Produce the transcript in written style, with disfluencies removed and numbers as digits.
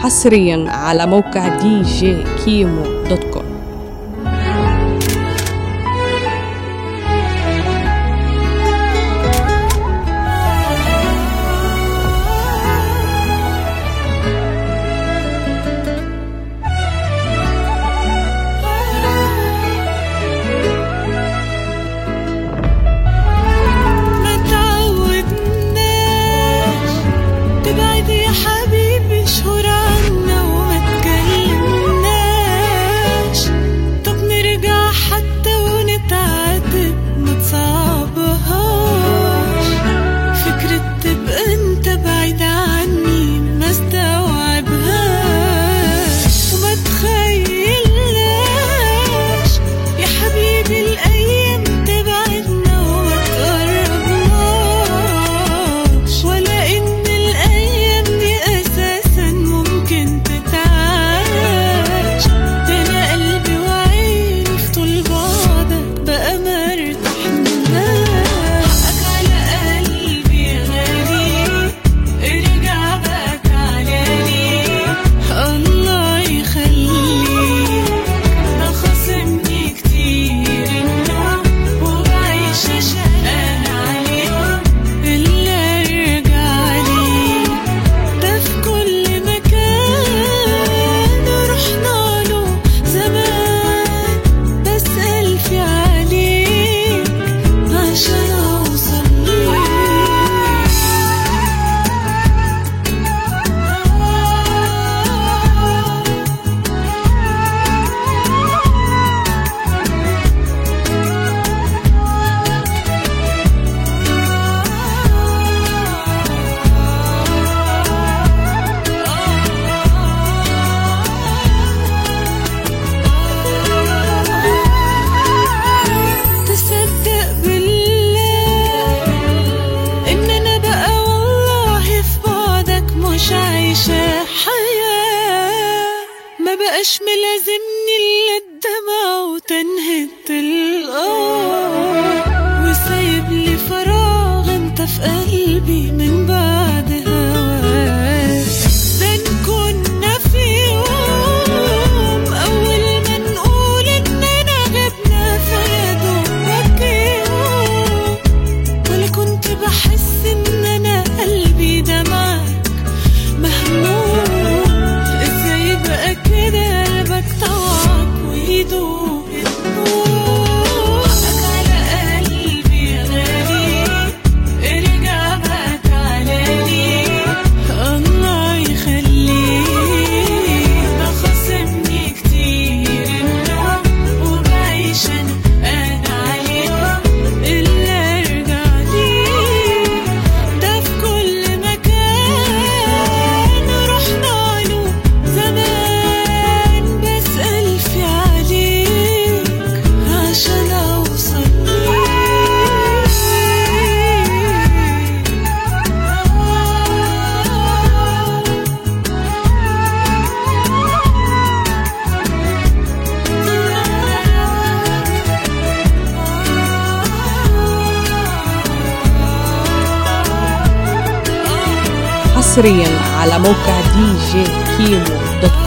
حصريا على موقع djkimo.com. مبقاش ملازمني إلا الدمع وتنهد القمر، وسايبلي فراغ انت في قلبي من بعد هواك. ده كنا في يوم أول ما نقول إننا غبنا فيدوبك يوم، ولا كنت بحس إن أنا قلبي ده معاك مهموم. ازاي بقى كده قلبك طوعك ويدوب حقك على قلبي يا غالي، ارجع بقى تعالالي الله يخليك. ده خاصمني كتير النوم وبعيش انا عليه الا ارجع ليك. ده في كل مكان رحنا له زمان بسأل في عليك عشان اوصل حصريا على موقع djkimo.com.